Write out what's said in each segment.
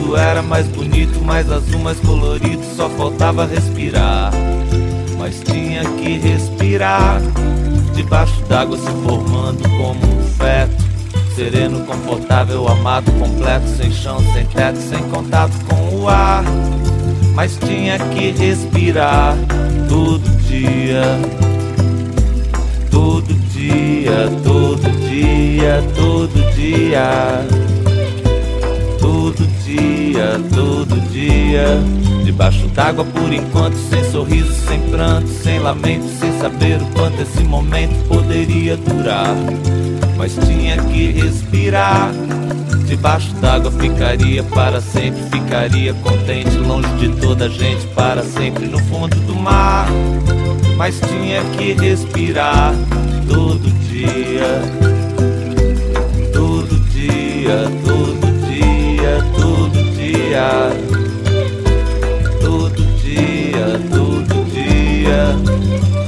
tudo era mais bonito, mais azul, mais colorido, só faltava respirar. Mas tinha que respirar, debaixo d'água se formando como um feto, sereno, confortável, amado, completo, sem chão, sem teto, sem contato com o ar. Mas tinha que respirar todo dia, todo dia, todo dia, todo dia, todo dia, todo dia. Debaixo d'água por enquanto, sem sorriso, sem pranto, sem lamento, sem saber o quanto esse momento poderia durar. Mas tinha que respirar, debaixo d'água ficaria para sempre, ficaria contente, longe de toda a gente, para sempre no fundo do mar. Mas tinha que respirar todo dia, todo dia, todo dia, todo dia, todo dia, todo dia.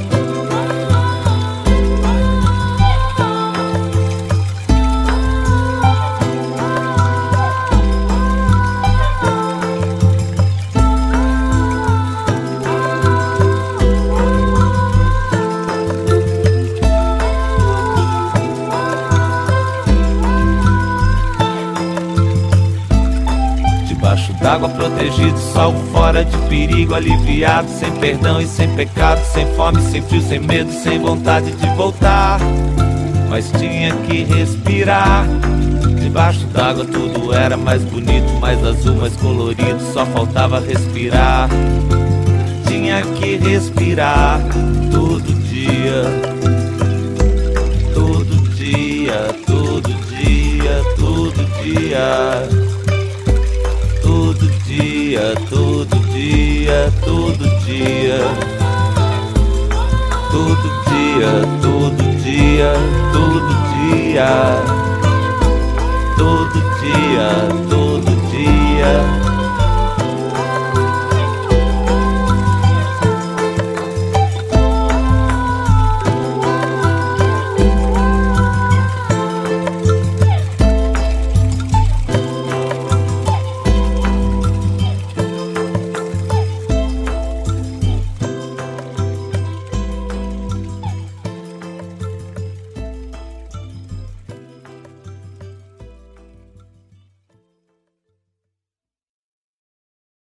D'água protegido, salvo fora de perigo, aliviado, sem perdão e sem pecado, sem fome, sem frio, sem medo, sem vontade de voltar. Mas tinha que respirar, debaixo d'água tudo era mais bonito, mais azul, mais colorido, só faltava respirar. Tinha que respirar todo dia, todo dia, todo dia, todo dia. Todo dia, todo dia, todo dia, todo dia, todo dia, todo dia, todo dia, todo dia.